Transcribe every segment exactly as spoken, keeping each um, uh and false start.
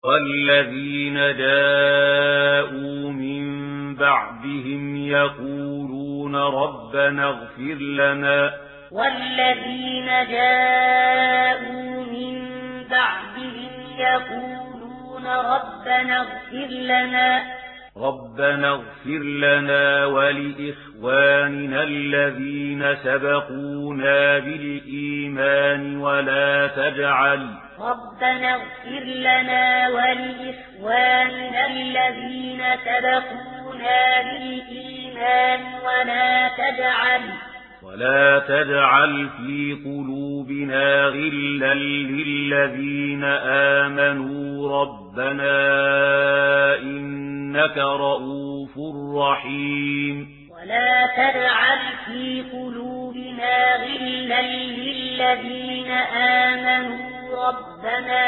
والذين جاءوا من بعدهم يقولون ربنا اغفر لنا والذين جاءوا من بعدهم يقولون ربنا اغفر لنا ربنا اغفر لنا ولإخواننا الذين سبقونا بالإيمان ولا تجعل ربنا اغفر لنا ولإخواننا الذين سبقونا بالإيمان ولا تجعل ولا تجعل في قلوبنا غلا للذين آمنوا ربنا إنك رؤوف رحيم ولا تجعل في قلوبنا غلا للذين آمنوا ربنا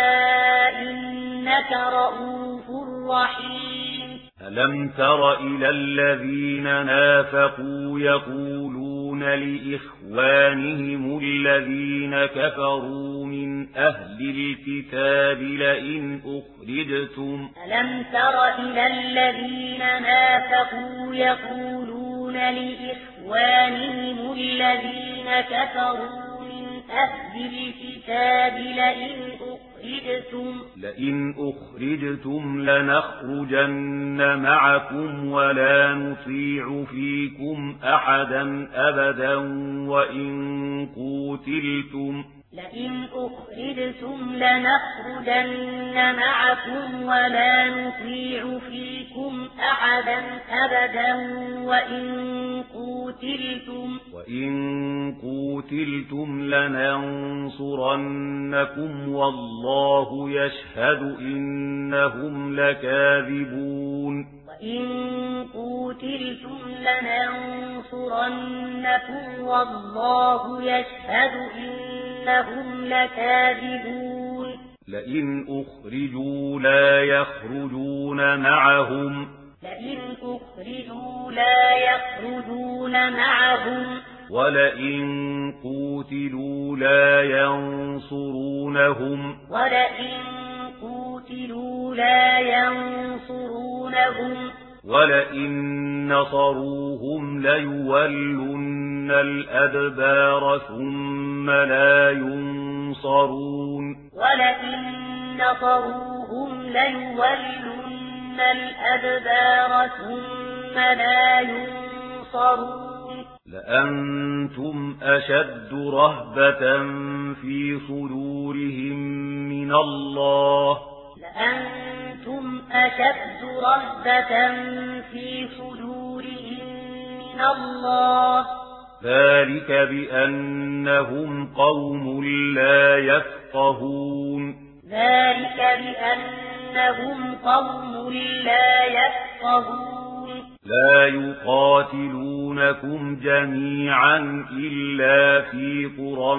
إنك رؤوف رحيم ألم تر إلى الذين نافقوا يقولون لإخوانهم الذين كفروا من أهل الكتاب لئن أخرجتم ألم تر إلى الذين نافقوا يقولون لإخوانهم الذين كفروا أهل الكتاب لئن أخرجتم لئن أخرجتم لنخرجن معكم ولا نطيع فيكم أحدا أبدا وإن قوتلتم لئن أخرجتم لنخرجن معكم ولا نطيع فيكم أحدا أبدا وإن قوتلتم وإن قوتلتم لننصرنكم والله يشهد إنهم لكاذبون وإن قوتلتم لننصرنكم والله يشهد إنهم لكاذبون لئن أخرجوا لا يخرجون معهم لئن أخرجوا لا يخرجون معهم ولئن قوتلوا لا ينصرونهم ولئن قوتلوا لا ينصرونهم ولئن نصروهم ليولن الأدبار ثم لا ينصرون ولئن نصروهم ليولن الأدبار ثم لا ينصرون لأنتم أشد رهبة في صدورهم من الله لأنتم أشد رهبة في صدورهم من الله ذلك بأنهم قوم لا يفقهون ذلك بأنهم قوم لا يفقهون لا يقاتلونكم جميعا إلا في قرى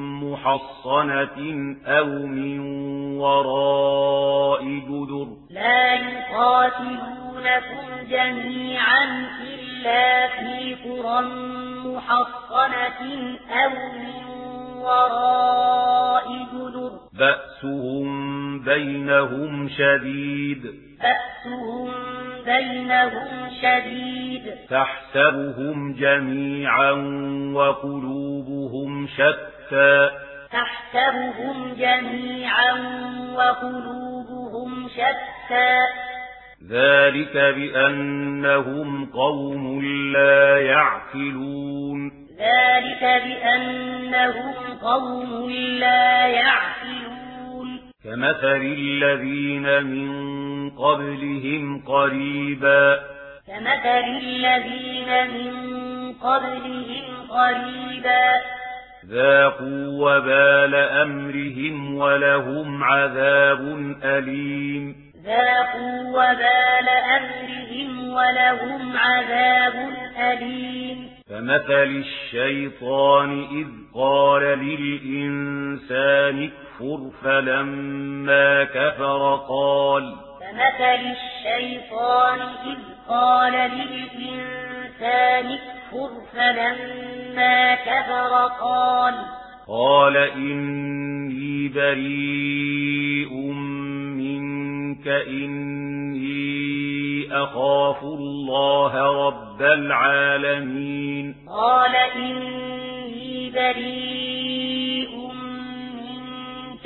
محصنة أو من وراء جدر لا يقاتلونكم جميعا إلا في قرى محصنة أو من وراء جدر بأسهم بينهم شديد بأسهم بينهم شديد تحسبهم جميعا وقلوبهم شتى تحسبهم جميعا وقلوبهم شتى ذلك بأنهم قوم لا يعقلون ذلك بأنهم قوم لا يعقلون كمثل الذين من قبلهم قريبا كمثل الذين من قبلهم قريبا ذاقوا وبال أمرهم ولهم عذاب أليم ذاقوا وبال أمرهم ولهم عذاب أليم كمثل الشيطان إذ قال للإنسان اكفر فلما كفر قال كمثل الشيطان إذ قال للإنسان اكفر فلما كفر قال قال إني بريء منك منك إني أخاف الله رب العالمين قال إني بريء منك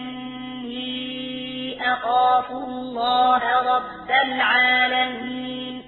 إني أخاف الله رب العالمين